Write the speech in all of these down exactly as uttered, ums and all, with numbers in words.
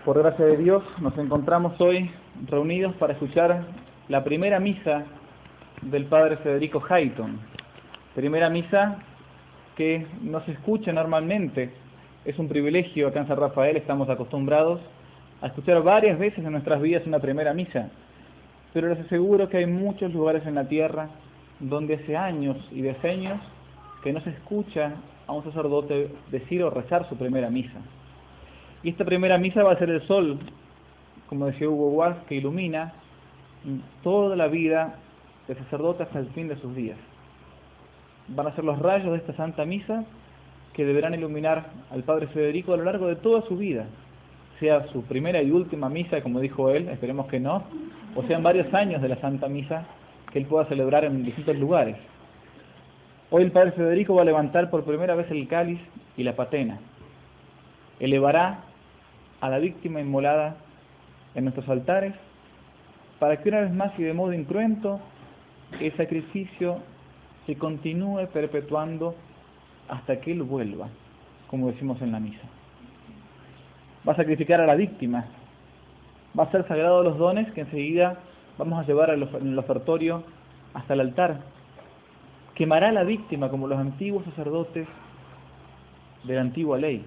Por gracia de Dios nos encontramos hoy reunidos para escuchar la primera misa del Padre Federico Hayton. Primera misa que no se escucha normalmente. Es un privilegio acá en San Rafael, estamos acostumbrados a escuchar varias veces en nuestras vidas una primera misa. Pero les aseguro que hay muchos lugares en la tierra donde hace años y decenios que no se escucha a un sacerdote decir o rezar su primera misa. Y esta primera misa va a ser el sol, como decía Hugo Walsh, que ilumina toda la vida del sacerdote hasta el fin de sus días. Van a ser los rayos de esta Santa Misa que deberán iluminar al Padre Federico a lo largo de toda su vida, sea su primera y última misa, como dijo él, esperemos que no, o sean varios años de la Santa Misa que él pueda celebrar en distintos lugares. Hoy el Padre Federico va a levantar por primera vez el cáliz y la patena. Elevará a la víctima inmolada en nuestros altares para que una vez más y de modo incruento el sacrificio se continúe perpetuando hasta que Él vuelva, como decimos en la misa. Va a sacrificar a la víctima, va a ser sagrado los dones que enseguida vamos a llevar en el ofertorio hasta el altar. Quemará a la víctima como los antiguos sacerdotes de la antigua ley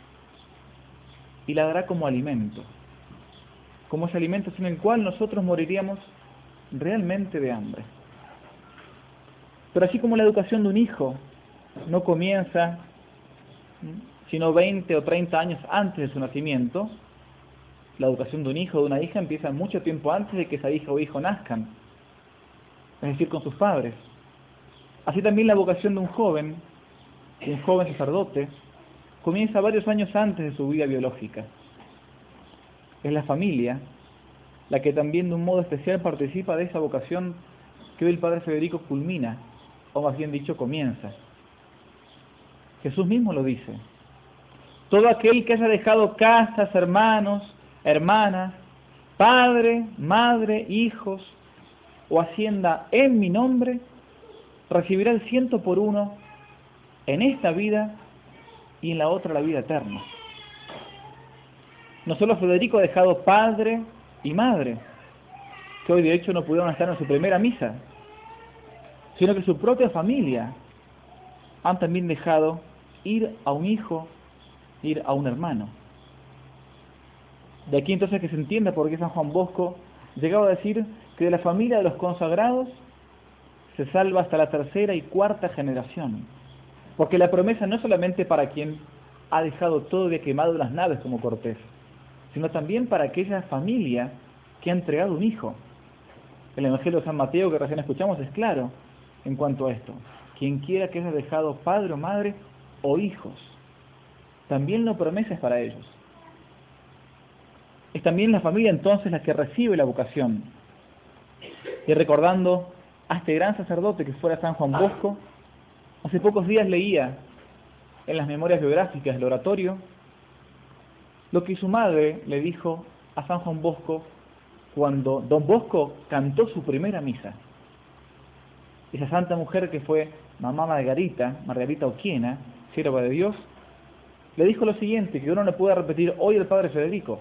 y la dará como alimento, como ese alimento sin el cual nosotros moriríamos realmente de hambre. Pero así como la educación de un hijo no comienza sino veinte o treinta años antes de su nacimiento, la educación de un hijo o de una hija empieza mucho tiempo antes de que esa hija o hijo nazcan, es decir, con sus padres. Así también la vocación de un joven, de un joven sacerdote, comienza varios años antes de su vida biológica. Es la familia la que también de un modo especial participa de esa vocación que hoy el Padre Federico culmina, o más bien dicho, comienza. Jesús mismo lo dice: todo aquel que haya dejado casas, hermanos, hermanas, padre, madre, hijos o hacienda en mi nombre, recibirá el ciento por uno en esta vida y en la otra la vida eterna. No solo Federico ha dejado padre y madre, que hoy de hecho no pudieron estar en su primera misa, sino que su propia familia han también dejado ir a un hijo, ir a un hermano. De aquí entonces que se entienda por qué San Juan Bosco llegaba a decir que de la familia de los consagrados se salva hasta la tercera y cuarta generación, porque la promesa no es solamente para quien ha dejado todo y ha quemado las naves como Cortés, sino también para aquella familia que ha entregado un hijo. El Evangelio de San Mateo que recién escuchamos es claro en cuanto a esto: quien quiera que haya dejado padre o madre o hijos, también la promesa es para ellos. Es también la familia entonces la que recibe la vocación. Y recordando a este gran sacerdote que fuera San Juan Bosco, hace pocos días leía en las memorias biográficas del oratorio lo que su madre le dijo a San Juan Bosco cuando don Bosco cantó su primera misa. Esa santa mujer que fue mamá Margarita, Margarita Oquiena, sierva de Dios, le dijo lo siguiente, que uno le puede repetir hoy el Padre Federico: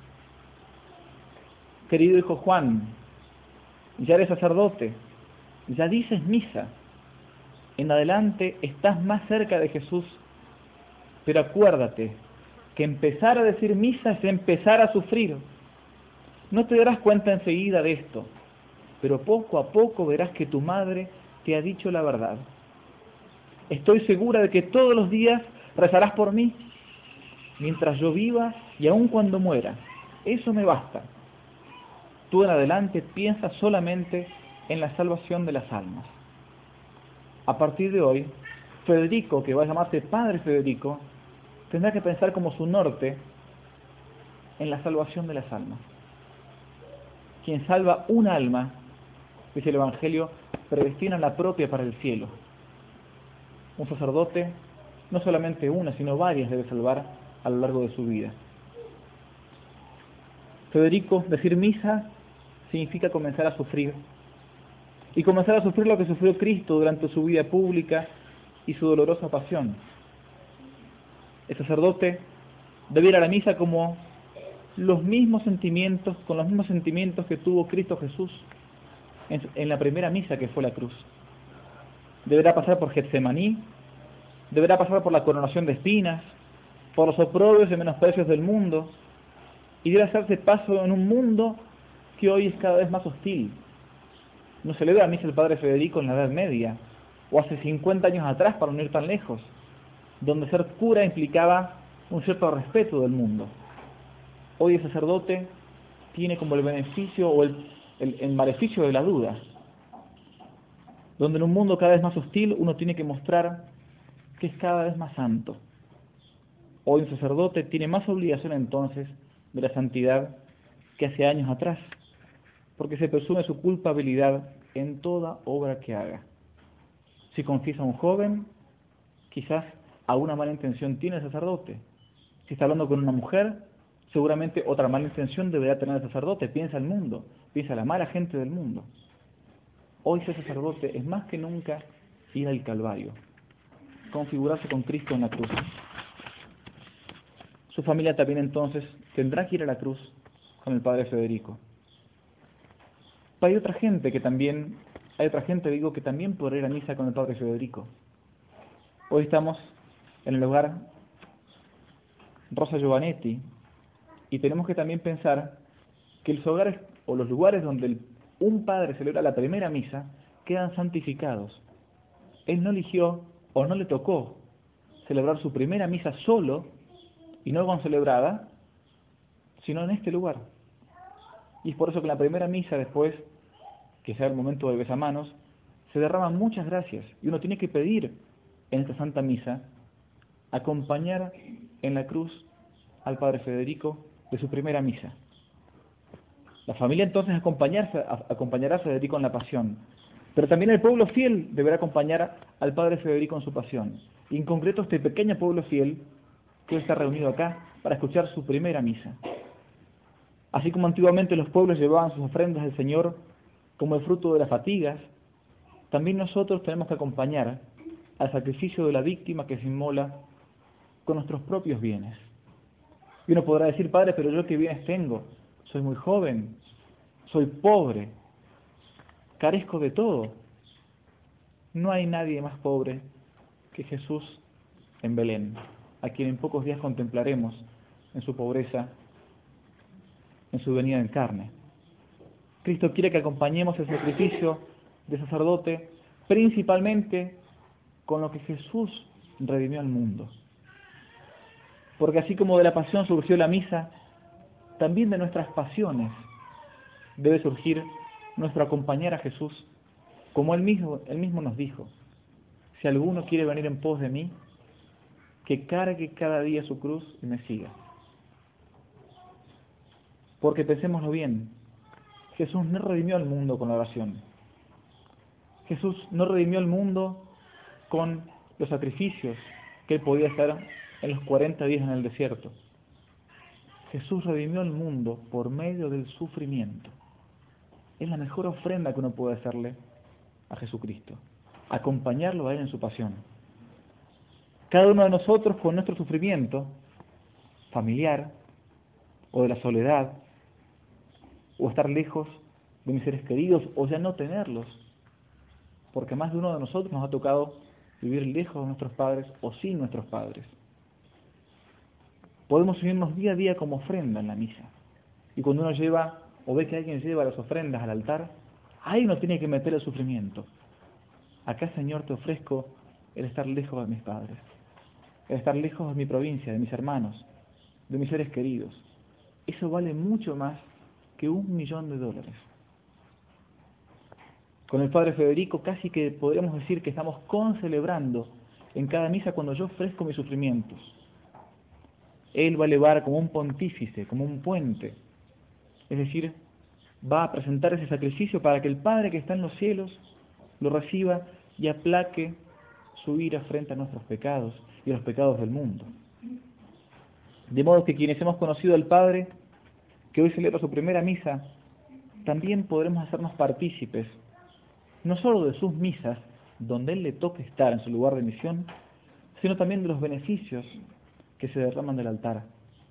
querido hijo Juan, ya eres sacerdote, ya dices misa, en adelante estás más cerca de Jesús, pero acuérdate que empezar a decir misa es empezar a sufrir. No te darás cuenta enseguida de esto, pero poco a poco verás que tu madre te ha dicho la verdad. Estoy segura de que todos los días rezarás por mí, mientras yo viva y aun cuando muera. Eso me basta. Tú en adelante piensa solamente en la salvación de las almas. A partir de hoy, Federico, que va a llamarse Padre Federico, tendrá que pensar como su norte en la salvación de las almas. Quien salva un alma, dice el Evangelio, predestina la propia para el cielo. Un sacerdote, no solamente una, sino varias debe salvar a lo largo de su vida. Federico, decir misa significa comenzar a sufrir. Y comenzar a sufrir lo que sufrió Cristo durante su vida pública y su dolorosa pasión. El sacerdote debe ir a la misa como los mismos sentimientos, con los mismos sentimientos que tuvo Cristo Jesús en, en la primera misa que fue la cruz. Deberá pasar por Getsemaní, deberá pasar por la coronación de espinas, por los oprobios y menosprecios del mundo, y debe hacerse paso en un mundo que hoy es cada vez más hostil. No celebra misa el padre Federico en la Edad Media, o hace cincuenta años atrás, para no ir tan lejos, donde ser cura implicaba un cierto respeto del mundo. Hoy el sacerdote tiene como el beneficio o el, el, el maleficio de la duda, donde en un mundo cada vez más hostil uno tiene que mostrar que es cada vez más santo. Hoy un sacerdote tiene más obligación entonces de la santidad que hace años atrás, porque se presume su culpabilidad en toda obra que haga. Si confiesa a un joven, quizás alguna mala intención tiene el sacerdote. Si está hablando con una mujer, seguramente otra mala intención deberá tener el sacerdote. Piensa el mundo, piensa la mala gente del mundo. Hoy ser sacerdote es más que nunca ir al Calvario, configurarse con Cristo en la cruz. Su familia también entonces tendrá que ir a la cruz con el padre Federico. Pero hay otra gente que también, hay otra gente, digo, que también podrá ir a misa con el padre Federico. Hoy estamos en el hogar Rosa Giovanetti y tenemos que también pensar que los hogares o los lugares donde el, un padre celebra la primera misa quedan santificados. Él no eligió o no le tocó celebrar su primera misa solo y no concelebrada, sino en este lugar. Y es por eso que en la primera misa, después que sea el momento del besamanos, se derraman muchas gracias y uno tiene que pedir en esta Santa Misa acompañar en la cruz al padre Federico de su primera misa. La familia entonces acompañarse, acompañará a Federico en la pasión, pero también el pueblo fiel deberá acompañar al padre Federico en su pasión, y en concreto este pequeño pueblo fiel que hoy está reunido acá para escuchar su primera misa. Así como antiguamente los pueblos llevaban sus ofrendas al Señor como el fruto de las fatigas, también nosotros tenemos que acompañar al sacrificio de la víctima que se inmola con nuestros propios bienes. Y uno podrá decir, padre, pero yo qué bienes tengo, soy muy joven, soy pobre, carezco de todo. No hay nadie más pobre que Jesús en Belén, a quien en pocos días contemplaremos en su pobreza, en su venida en carne. Cristo quiere que acompañemos el sacrificio del sacerdote principalmente con lo que Jesús redimió al mundo. Porque así como de la pasión surgió la misa, también de nuestras pasiones debe surgir nuestro acompañar a Jesús, como Él mismo, Él mismo nos dijo: si alguno quiere venir en pos de mí, que cargue cada día su cruz y me siga. Porque pensémoslo bien, Jesús no redimió al mundo con la oración. Jesús no redimió al mundo con los sacrificios que Él podía hacer en los cuarenta días en el desierto. Jesús redimió al mundo por medio del sufrimiento. Es la mejor ofrenda que uno puede hacerle a Jesucristo, acompañarlo a Él en su pasión. Cada uno de nosotros con nuestro sufrimiento familiar, o de la soledad, o estar lejos de mis seres queridos, o ya no tenerlos, porque más de uno de nosotros nos ha tocado vivir lejos de nuestros padres o sin nuestros padres. Podemos unirnos día a día como ofrenda en la misa. Y cuando uno lleva, o ve que alguien lleva las ofrendas al altar, ahí uno tiene que meter el sufrimiento. Acá, Señor, te ofrezco el estar lejos de mis padres, el estar lejos de mi provincia, de mis hermanos, de mis seres queridos. Eso vale mucho más que un millón de dólares. Con el padre Federico casi que podríamos decir que estamos concelebrando en cada misa cuando yo ofrezco mis sufrimientos. Él va a elevar como un pontífice, como un puente. Es decir, va a presentar ese sacrificio para que el Padre que está en los cielos lo reciba y aplaque su ira frente a nuestros pecados y a los pecados del mundo. De modo que quienes hemos conocido al Padre, que hoy celebra su primera misa, también podremos hacernos partícipes, no solo de sus misas, donde Él le toque estar en su lugar de misión, sino también de los beneficios que se derraman del altar.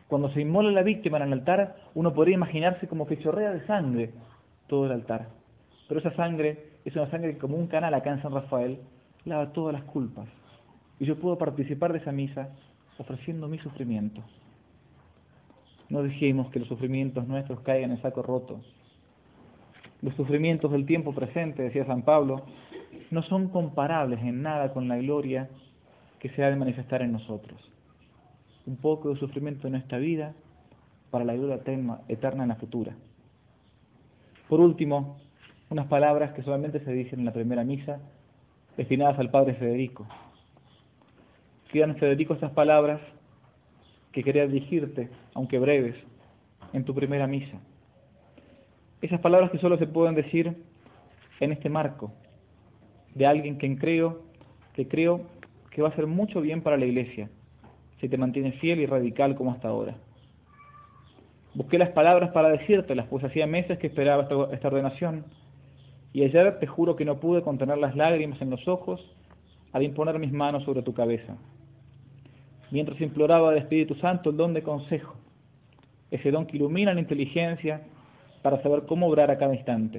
Cuando se inmola la víctima en el altar, uno podría imaginarse como que chorrea de sangre todo el altar. Pero esa sangre es una sangre que, como un canal acá en San Rafael, lava todas las culpas. Y yo puedo participar de esa misa ofreciendo mi sufrimiento. No dejemos que los sufrimientos nuestros caigan en saco roto. Los sufrimientos del tiempo presente, decía San Pablo, no son comparables en nada con la gloria que se ha de manifestar en nosotros. Un poco de sufrimiento en esta vida para la gloria eterna en la futura. Por último, unas palabras que solamente se dicen en la primera misa, destinadas al Padre Federico. Quedan, Federico, estas palabras que quería dirigirte, aunque breves, en tu primera misa. Esas palabras que solo se pueden decir en este marco, de alguien que creo, que creo que va a hacer mucho bien para la Iglesia, si te mantienes fiel y radical como hasta ahora. Busqué las palabras para decírtelas, pues hacía meses que esperaba esta, esta ordenación, y ayer te juro que no pude contener las lágrimas en los ojos al imponer mis manos sobre tu cabeza, mientras imploraba al Espíritu Santo el don de consejo, ese don que ilumina la inteligencia para saber cómo obrar a cada instante.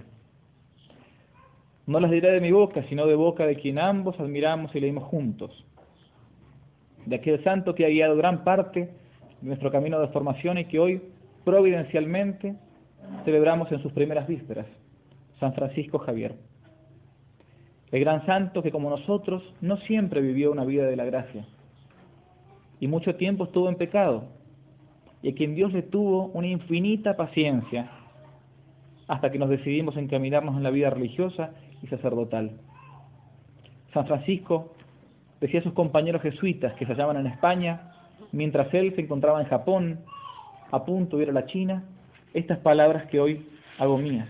No las diré de mi boca, sino de boca de quien ambos admiramos y leímos juntos, de aquel santo que ha guiado gran parte de nuestro camino de formación y que hoy, providencialmente, celebramos en sus primeras vísperas, San Francisco Javier. El gran santo que, como nosotros, no siempre vivió una vida de la gracia, y mucho tiempo estuvo en pecado, y a quien Dios le tuvo una infinita paciencia, hasta que nos decidimos encaminarnos en la vida religiosa y sacerdotal. San Francisco decía a sus compañeros jesuitas que se hallaban en España, mientras él se encontraba en Japón, a punto de ir a la China, estas palabras que hoy hago mías.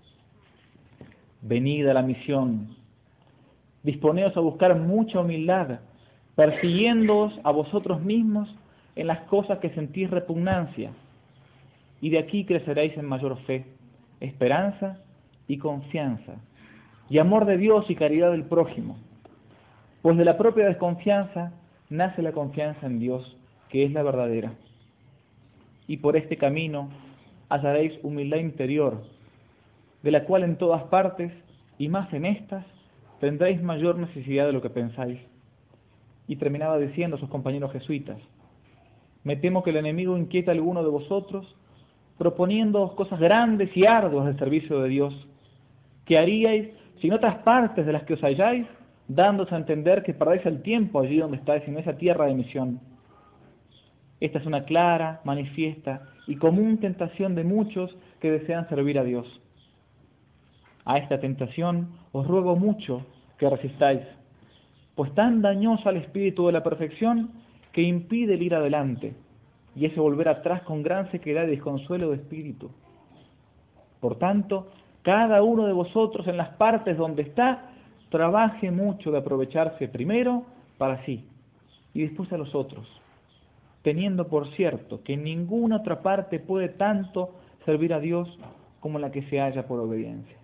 Venid a la misión, disponeos a buscar mucha humildad, persiguiéndoos a vosotros mismos en las cosas que sentís repugnancia, y de aquí creceréis en mayor fe, esperanza y confianza, y amor de Dios y caridad del prójimo. Pues de la propia desconfianza nace la confianza en Dios, que es la verdadera. Y por este camino hallaréis humildad interior, de la cual en todas partes, y más en estas, tendréis mayor necesidad de lo que pensáis. Y terminaba diciendo a sus compañeros jesuitas: me temo que el enemigo inquieta a alguno de vosotros, proponiéndoos cosas grandes y arduas del servicio de Dios, que haríais si en otras partes de las que os halláis, dándoos a entender que perdéis el tiempo allí donde estáis, en esa tierra de misión. Esta es una clara, manifiesta y común tentación de muchos que desean servir a Dios. A esta tentación os ruego mucho que resistáis, pues tan dañosa al espíritu de la perfección que impide el ir adelante, y ese volver atrás con gran sequedad y desconsuelo de espíritu. Por tanto, cada uno de vosotros en las partes donde está, trabaje mucho de aprovecharse primero para sí y después a los otros, teniendo por cierto que en ninguna otra parte puede tanto servir a Dios como la que se halla por obediencia.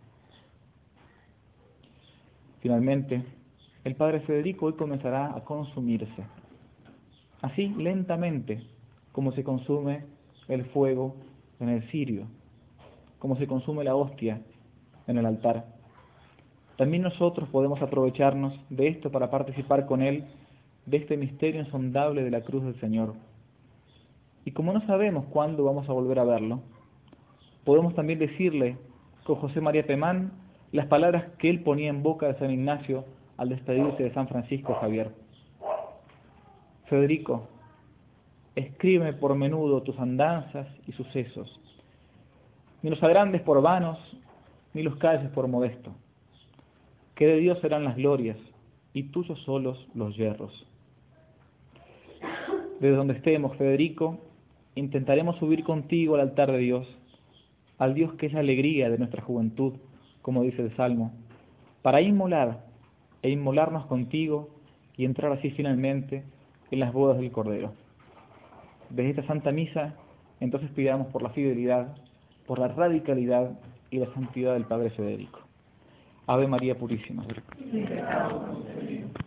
Finalmente, el Padre Federico hoy comenzará a consumirse, así lentamente como se consume el fuego en el cirio, como se consume la hostia en el altar. También nosotros podemos aprovecharnos de esto para participar con Él de este misterio insondable de la cruz del Señor. Y como no sabemos cuándo vamos a volver a verlo, podemos también decirle con José María Pemán las palabras que él ponía en boca de San Ignacio al despedirse de San Francisco Javier. Federico, escríbeme por menudo tus andanzas y sucesos, ni los agrandes por vanos, ni los calles por modesto, que de Dios serán las glorias, y tuyos solos los yerros. Desde donde estemos, Federico, intentaremos subir contigo al altar de Dios, al Dios que es la alegría de nuestra juventud, como dice el Salmo, para inmolar e inmolarnos contigo y entrar así finalmente en las bodas del Cordero. Desde esta Santa Misa, entonces pidamos por la fidelidad, por la radicalidad y la santidad del Padre Federico. Ave María Purísima.